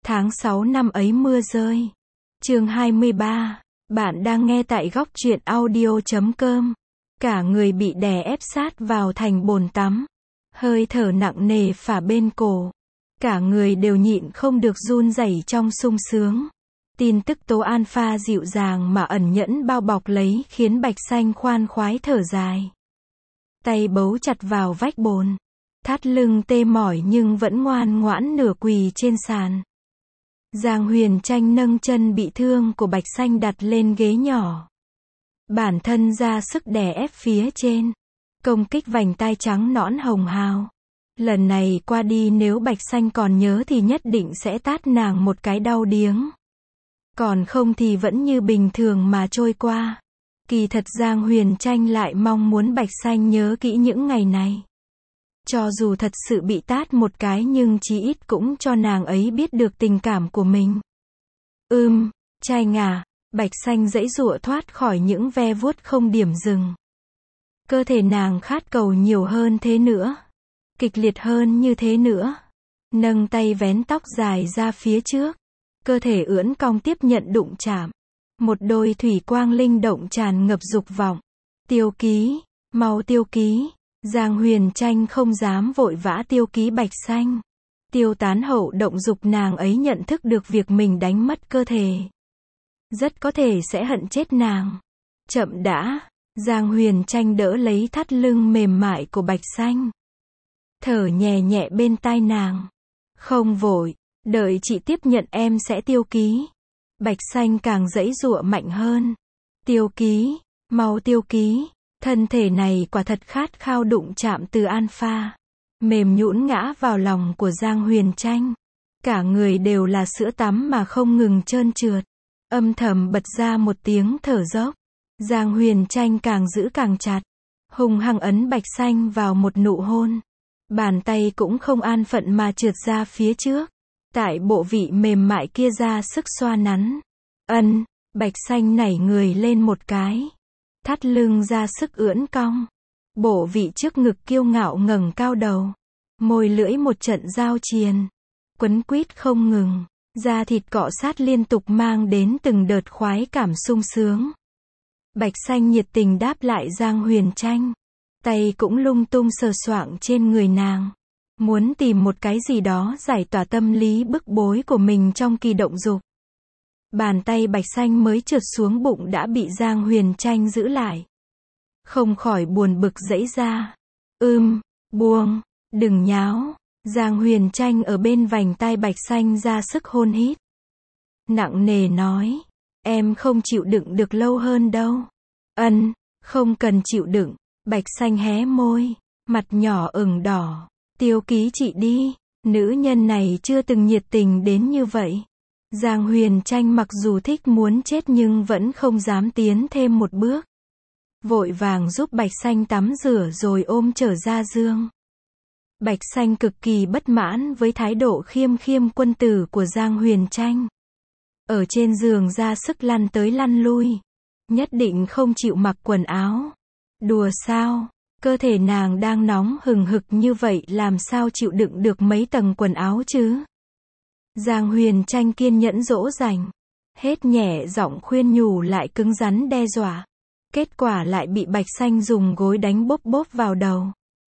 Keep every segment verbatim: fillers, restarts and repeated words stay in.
Tháng sáu năm ấy mưa rơi. Chương hai mươi ba. Bạn đang nghe tại góc truyện audio chấm com. Cả người bị đè ép sát vào thành bồn tắm. Hơi thở nặng nề phả bên cổ. Cả người đều nhịn không được run rẩy trong sung sướng. Tin tức tố alpha dịu dàng mà ẩn nhẫn bao bọc lấy khiến Bạch Xanh khoan khoái thở dài. Tay bấu chặt vào vách bồn. Thắt lưng tê mỏi nhưng vẫn ngoan ngoãn nửa quỳ trên sàn. Giang Huyền Tranh nâng chân bị thương của Bạch Xanh đặt lên ghế nhỏ. Bản thân ra sức đè ép phía trên. Công kích vành tai trắng nõn hồng hào. Lần này qua đi nếu Bạch Xanh còn nhớ thì nhất định sẽ tát nàng một cái đau điếng. Còn không thì vẫn như bình thường mà trôi qua. Kỳ thật Giang Huyền Tranh lại mong muốn Bạch Xanh nhớ kỹ những ngày này. Cho dù thật sự bị tát một cái nhưng chí ít cũng cho nàng ấy biết được tình cảm của mình. Ưm, Tranh à, Bạch Xanh giãy giụa thoát khỏi những ve vuốt không điểm dừng. Cơ thể nàng khát cầu nhiều hơn thế nữa. Kịch liệt hơn như thế nữa. Nâng tay vén tóc dài ra phía trước. Cơ thể ưỡn cong tiếp nhận đụng chạm. Một đôi thủy quang linh động tràn ngập dục vọng. Tiêu ký, mau tiêu ký. Giang Huyền Tranh không dám vội vã tiêu ký Bạch Xanh. Tiêu tán hậu động dục nàng ấy nhận thức được việc mình đánh mất cơ thể. Rất có thể sẽ hận chết nàng. Chậm đã. Giang Huyền Tranh đỡ lấy thắt lưng mềm mại của Bạch Xanh. Thở nhẹ nhẹ bên tai nàng. Không vội, đợi chị tiếp nhận em sẽ tiêu ký. Bạch Xanh càng giãy giụa mạnh hơn. Tiêu ký, mau tiêu ký. Thân thể này quả thật khát khao đụng chạm từ alpha. Mềm nhũn ngã vào lòng của Giang Huyền Tranh. Cả người đều là sữa tắm mà không ngừng trơn trượt. Âm thầm bật ra một tiếng thở dốc. Giang Huyền Tranh càng giữ càng chặt. Hung hăng ấn Bạch Xanh vào một nụ hôn. Bàn tay cũng không an phận mà trượt ra phía trước. Tại bộ vị mềm mại kia ra sức xoa nắn. Ân, Bạch Xanh nảy người lên một cái. Thắt lưng ra sức ưỡn cong. Bộ vị trước ngực kiêu ngạo ngẩng cao đầu. Môi lưỡi một trận giao triền. Quấn quýt không ngừng. Da thịt cọ sát liên tục mang đến từng đợt khoái cảm sung sướng. Bạch Xanh nhiệt tình đáp lại Giang Huyền Tranh. Tay cũng lung tung sờ soạng trên người nàng. Muốn tìm một cái gì đó giải tỏa tâm lý bức bối của mình trong kỳ động dục. Bàn tay Bạch Xanh mới trượt xuống bụng đã bị Giang Huyền Tranh giữ lại. Không khỏi buồn bực giãy ra. Ưm, buông, đừng nháo. Giang Huyền Tranh ở bên vành tai Bạch Xanh ra sức hôn hít. Nặng nề nói. Em không chịu đựng được lâu hơn đâu. Ân, không cần chịu đựng. Bạch Xanh hé môi. Mặt nhỏ ửng đỏ. Tiêu ký chị đi. Nữ nhân này chưa từng nhiệt tình đến như vậy. Giang Huyền Tranh mặc dù thích muốn chết nhưng vẫn không dám tiến thêm một bước. Vội vàng giúp Bạch Xanh tắm rửa rồi ôm trở ra giường. Bạch Xanh cực kỳ bất mãn với thái độ khiêm khiêm quân tử của Giang Huyền Tranh. Ở trên giường ra sức lăn tới lăn lui. Nhất định không chịu mặc quần áo. Đùa sao? Cơ thể nàng đang nóng hừng hực như vậy làm sao chịu đựng được mấy tầng quần áo chứ? Giang Huyền Tranh kiên nhẫn dỗ dành. Hết nhẹ giọng khuyên nhủ lại cứng rắn đe dọa. Kết quả lại bị Bạch Xanh dùng gối đánh bốp bốp vào đầu.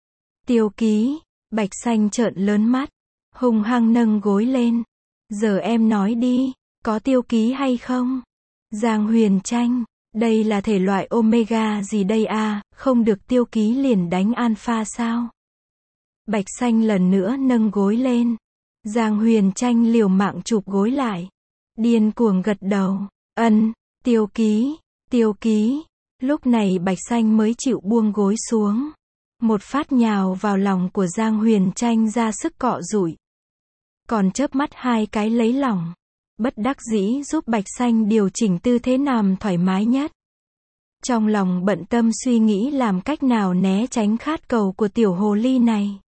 Tiêu ký. Bạch Xanh trợn lớn mắt. Hung hăng nâng gối lên. Giờ em nói đi. Có tiêu ký hay không? Giang Huyền Tranh. Đây là thể loại omega gì đây à? Không được tiêu ký liền đánh alpha sao? Bạch Xanh lần nữa nâng gối lên. Giang Huyền Tranh liều mạng chụp gối lại. Điên cuồng gật đầu. Ân, tiêu ký, tiêu ký. Lúc này Bạch Xanh mới chịu buông gối xuống. Một phát nhào vào lòng của Giang Huyền Tranh ra sức cọ rụi. Còn chớp mắt hai cái lấy lòng. Bất đắc dĩ giúp Bạch Xanh điều chỉnh tư thế nằm thoải mái nhất. Trong lòng bận tâm suy nghĩ làm cách nào né tránh khát cầu của tiểu hồ ly này.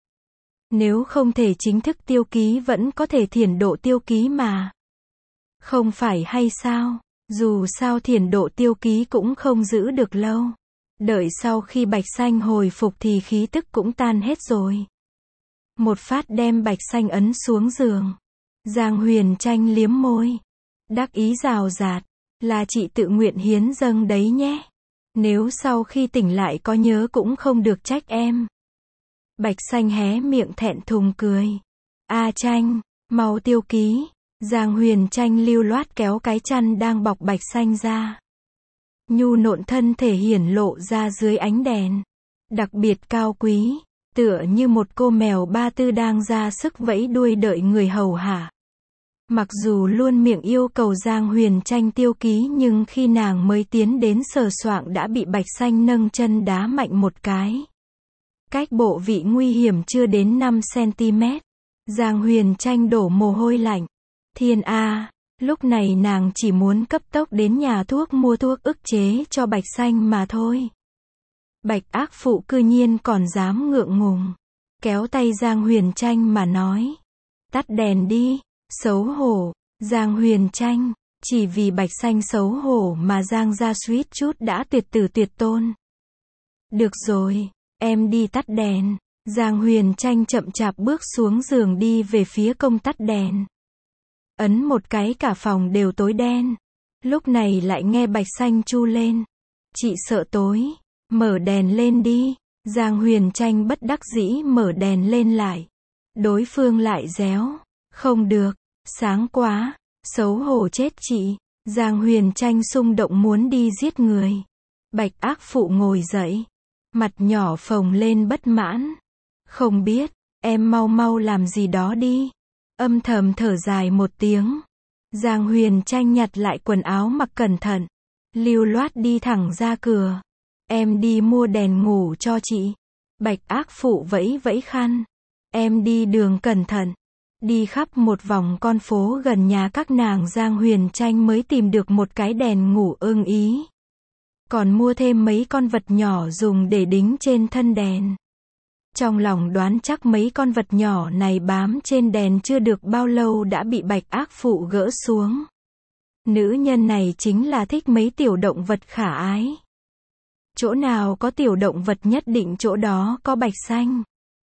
Nếu không thể chính thức tiêu ký vẫn có thể thiển độ tiêu ký mà. Không phải hay sao? Dù sao thiển độ tiêu ký cũng không giữ được lâu. Đợi sau khi Bạch Xanh hồi phục thì khí tức cũng tan hết rồi. Một phát đem Bạch Xanh ấn xuống giường. Giang Huyền Tranh liếm môi. Đắc ý rào rạt. Là chị tự nguyện hiến dâng đấy nhé. Nếu sau khi tỉnh lại có nhớ cũng không được trách em. Bạch Xanh hé miệng thẹn thùng cười. A Tranh, mau tiêu ký. Giang Huyền Tranh lưu loát kéo cái chăn đang bọc Bạch Xanh ra. Nhu nộn thân thể hiển lộ ra dưới ánh đèn. Đặc biệt cao quý, tựa như một cô mèo ba tư đang ra sức vẫy đuôi đợi người hầu hạ. Mặc dù luôn miệng yêu cầu Giang Huyền Tranh tiêu ký nhưng khi nàng mới tiến đến sờ soạng đã bị Bạch Xanh nâng chân đá mạnh một cái. Cách bộ vị nguy hiểm chưa đến năm xăng-ti-mét. Giang Huyền Tranh đổ mồ hôi lạnh. Thiên A, lúc này nàng chỉ muốn cấp tốc đến nhà thuốc mua thuốc ức chế cho Bạch Xanh mà thôi. Bạch ác phụ cư nhiên còn dám ngượng ngùng. Kéo tay Giang Huyền Tranh mà nói. Tắt đèn đi, xấu hổ. Giang Huyền Tranh, chỉ vì Bạch Xanh xấu hổ mà Giang gia suýt chút đã tuyệt tử tuyệt tôn. Được rồi, em đi tắt đèn. Giang Huyền Tranh chậm chạp bước xuống giường đi về phía công tắt đèn. Ấn một cái cả phòng đều tối đen. Lúc này lại nghe Bạch Xanh chu lên. Chị sợ tối. Mở đèn lên đi. Giang Huyền Tranh bất đắc dĩ mở đèn lên lại. Đối phương lại réo. Không được. Sáng quá. Xấu hổ chết chị. Giang Huyền Tranh xung động muốn đi giết người. Bạch ác phụ ngồi dậy. Mặt nhỏ phồng lên bất mãn. Không biết. Em mau mau làm gì đó đi. Âm thầm thở dài một tiếng. Giang Huyền Tranh nhặt lại quần áo mặc cẩn thận. Lưu loát đi thẳng ra cửa. Em đi mua đèn ngủ cho chị. Bạch ác phụ vẫy vẫy khăn. Em đi đường cẩn thận. Đi khắp một vòng con phố gần nhà các nàng Giang Huyền Tranh mới tìm được một cái đèn ngủ ưng ý. Còn mua thêm mấy con vật nhỏ dùng để đính trên thân đèn. Trong lòng đoán chắc mấy con vật nhỏ này bám trên đèn chưa được bao lâu đã bị bạch ác phụ gỡ xuống. Nữ nhân này chính là thích mấy tiểu động vật khả ái. Chỗ nào có tiểu động vật nhất định chỗ đó có Bạch Xanh.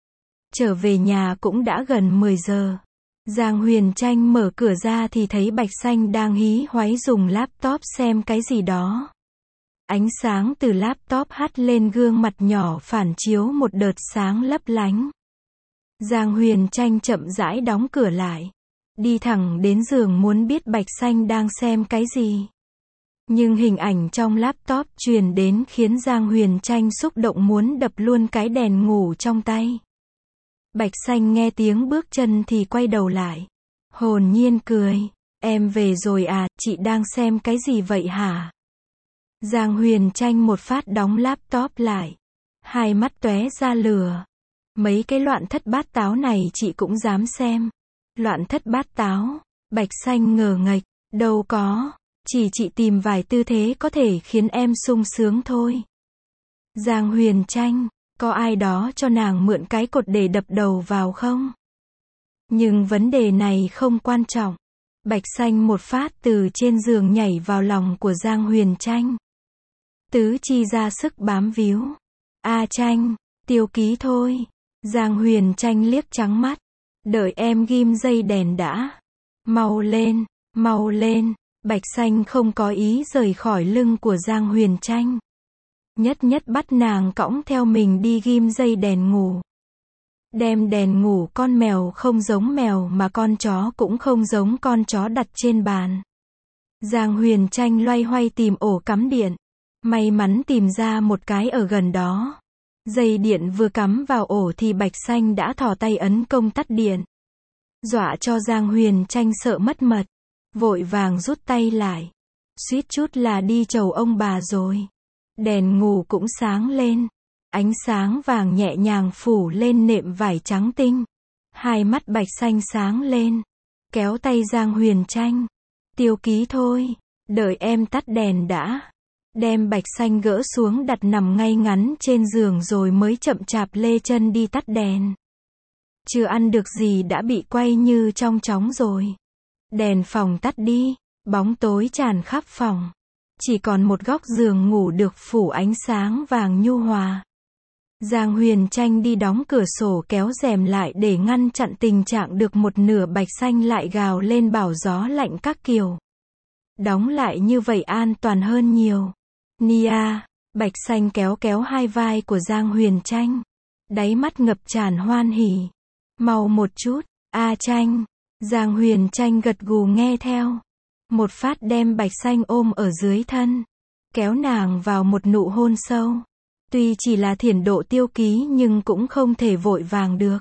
Trở về nhà cũng đã gần mười giờ. Giang Huyền Tranh mở cửa ra thì thấy Bạch Xanh đang hí hoáy dùng laptop xem cái gì đó. Ánh sáng từ laptop hắt lên gương mặt nhỏ phản chiếu một đợt sáng lấp lánh. Giang Huyền Tranh chậm rãi đóng cửa lại. Đi thẳng đến giường muốn biết Bạch Xanh đang xem cái gì. Nhưng hình ảnh trong laptop truyền đến khiến Giang Huyền Tranh xúc động muốn đập luôn cái đèn ngủ trong tay. Bạch Xanh nghe tiếng bước chân thì quay đầu lại. Hồn nhiên cười. Em về rồi à, chị đang xem cái gì vậy hả? Giang Huyền Tranh một phát đóng laptop lại. Hai mắt tóe ra lửa. Mấy cái loạn thất bát táo này chị cũng dám xem. Loạn thất bát táo. Bạch Xanh ngờ nghệch. Đâu có. Chỉ chị tìm vài tư thế có thể khiến em sung sướng thôi. Giang Huyền Tranh. Có ai đó cho nàng mượn cái cột để đập đầu vào không? Nhưng vấn đề này không quan trọng. Bạch Xanh một phát từ trên giường nhảy vào lòng của Giang Huyền Tranh. Tứ chi ra sức bám víu. A Tranh, tiêu ký thôi. Giang Huyền Tranh liếc trắng mắt. Đợi em ghim dây đèn đã. Mau lên, mau lên. Bạch Xanh không có ý rời khỏi lưng của Giang Huyền Tranh. Nhất nhất bắt nàng cõng theo mình đi ghim dây đèn ngủ. Đem đèn ngủ con mèo không giống mèo mà con chó cũng không giống con chó đặt trên bàn. Giang Huyền Tranh loay hoay tìm ổ cắm điện. May mắn tìm ra một cái ở gần đó. Dây điện vừa cắm vào ổ thì Bạch Xanh đã thò tay ấn công tắt điện. Dọa cho Giang Huyền Tranh sợ mất mật. Vội vàng rút tay lại. Suýt chút là đi chầu ông bà rồi. Đèn ngủ cũng sáng lên. Ánh sáng vàng nhẹ nhàng phủ lên nệm vải trắng tinh. Hai mắt Bạch Xanh sáng lên. Kéo tay Giang Huyền Tranh. Tiêu ký thôi. Đợi em tắt đèn đã. Đem Bạch Xanh gỡ xuống đặt nằm ngay ngắn trên giường rồi mới chậm chạp lê chân đi tắt đèn. Chưa ăn được gì đã bị quay như trong chóng rồi. Đèn phòng tắt đi. Bóng tối tràn khắp phòng. Chỉ còn một góc giường ngủ được phủ ánh sáng vàng nhu hòa. Giang Huyền Tranh đi đóng cửa sổ kéo rèm lại để ngăn chặn tình trạng được một nửa Bạch Xanh lại gào lên bảo gió lạnh các kiểu. Đóng lại như vậy an toàn hơn nhiều. Nia, Bạch Xanh kéo kéo hai vai của Giang Huyền Tranh. Đáy mắt ngập tràn hoan hỉ. Mau một chút, A Tranh. Giang Huyền Tranh gật gù nghe theo. Một phát đem Bạch Xanh ôm ở dưới thân. Kéo nàng vào một nụ hôn sâu. Tuy chỉ là thiển độ tiêu ký nhưng cũng không thể vội vàng được.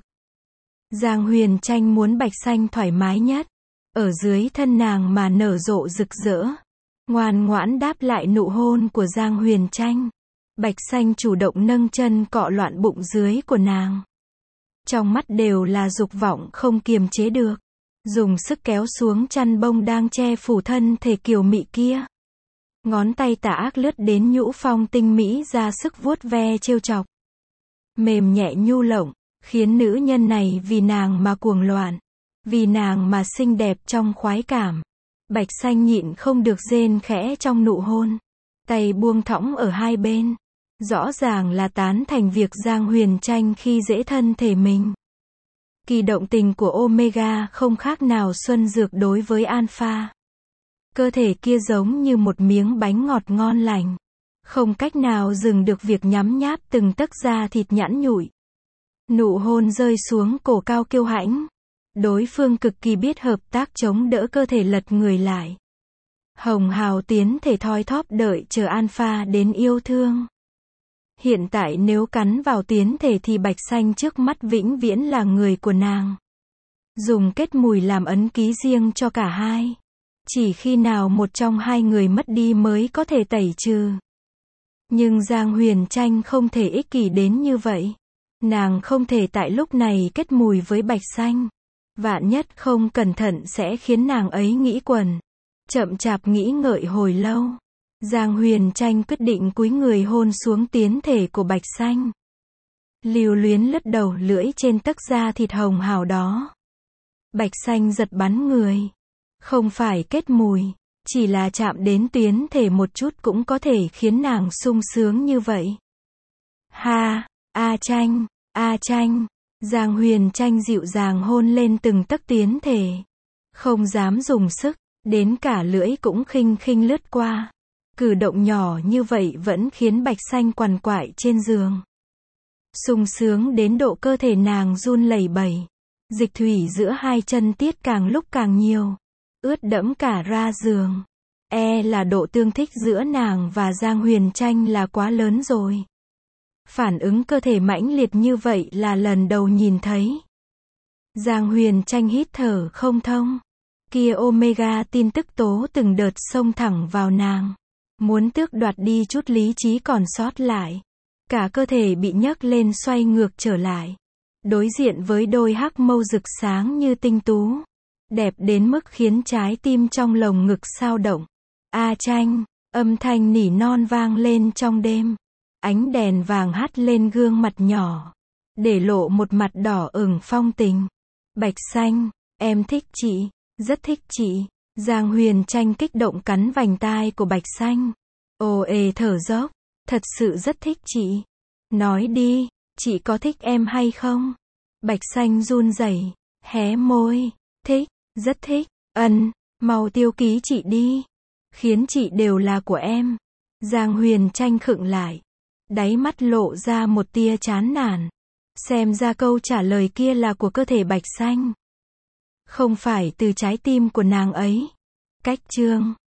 Giang Huyền Tranh muốn Bạch Xanh thoải mái nhất. Ở dưới thân nàng mà nở rộ rực rỡ. Ngoan ngoãn đáp lại nụ hôn của Giang Huyền Tranh. Bạch Xanh chủ động nâng chân cọ loạn bụng dưới của nàng. Trong mắt đều là dục vọng không kiềm chế được. Dùng sức kéo xuống chăn bông đang che phủ thân thể kiều mị kia. Ngón tay tà ác lướt đến nhũ phong tinh mỹ ra sức vuốt ve trêu chọc. Mềm nhẹ nhu lộng, khiến nữ nhân này vì nàng mà cuồng loạn. Vì nàng mà xinh đẹp trong khoái cảm. Bạch Xanh nhịn không được rên khẽ trong nụ hôn. Tay buông thõng ở hai bên. Rõ ràng là tán thành việc Giang Huyền Tranh khi dễ thân thể mình. Kỳ động tình của Omega không khác nào xuân dược đối với Alpha. Cơ thể kia giống như một miếng bánh ngọt ngon lành. Không cách nào dừng được việc nhắm nháp từng tấc da thịt nhẵn nhụi. Nụ hôn rơi xuống cổ cao kiêu hãnh. Đối phương cực kỳ biết hợp tác chống đỡ cơ thể lật người lại. Hồng hào tiến thể thoi thóp đợi chờ Alpha đến yêu thương. Hiện tại nếu cắn vào tiến thể thì Bạch Xanh trước mắt vĩnh viễn là người của nàng. Dùng kết mùi làm ấn ký riêng cho cả hai. Chỉ khi nào một trong hai người mất đi mới có thể tẩy trừ. Nhưng Giang Huyền Tranh không thể ích kỷ đến như vậy. Nàng không thể tại lúc này kết mùi với Bạch Xanh. Vạn nhất không cẩn thận sẽ khiến nàng ấy nghĩ quẩn. Chậm chạp nghĩ ngợi hồi lâu. Giang Huyền Tranh quyết định cúi người hôn xuống tiến thể của Bạch Xanh. Lưu luyến lướt đầu lưỡi trên tấc da thịt hồng hào đó. Bạch Xanh giật bắn người. Không phải kết mùi, chỉ là chạm đến tuyến thể một chút cũng có thể khiến nàng sung sướng như vậy. Ha, A Tranh, A Tranh. Giang Huyền Tranh dịu dàng hôn lên từng tấc tuyến thể. Không dám dùng sức, đến cả lưỡi cũng khinh khinh lướt qua. Cử động nhỏ như vậy vẫn khiến Bạch Xanh quằn quại trên giường. Sung sướng đến độ cơ thể nàng run lẩy bẩy. Dịch thủy giữa hai chân tiết càng lúc càng nhiều. Ướt đẫm cả ra giường. E là độ tương thích giữa nàng và Giang Huyền Tranh là quá lớn rồi. Phản ứng cơ thể mãnh liệt như vậy là lần đầu nhìn thấy. Giang Huyền Tranh hít thở không thông. Kia Omega tin tức tố từng đợt xông thẳng vào nàng. Muốn tước đoạt đi chút lý trí còn sót lại. Cả cơ thể bị nhấc lên xoay ngược trở lại. Đối diện với đôi hắc mâu rực sáng như tinh tú. Đẹp đến mức khiến trái tim trong lồng ngực xao động. A Tranh, âm thanh nỉ non vang lên trong đêm. Ánh đèn vàng hắt lên gương mặt nhỏ. Để lộ một mặt đỏ ửng phong tình. Bạch Xanh, em thích chị, rất thích chị. Giang Huyền Tranh kích động cắn vành tai của Bạch Xanh. Ồ ề thở dốc, thật sự rất thích chị. Nói đi, chị có thích em hay không? Bạch Xanh run rẩy, hé môi. Thích, rất thích, ân, mau tiêu ký chị đi. Khiến chị đều là của em. Giang Huyền Tranh khựng lại. Đáy mắt lộ ra một tia chán nản. Xem ra câu trả lời kia là của cơ thể Bạch Xanh. Không phải từ trái tim của nàng ấy. Cách chương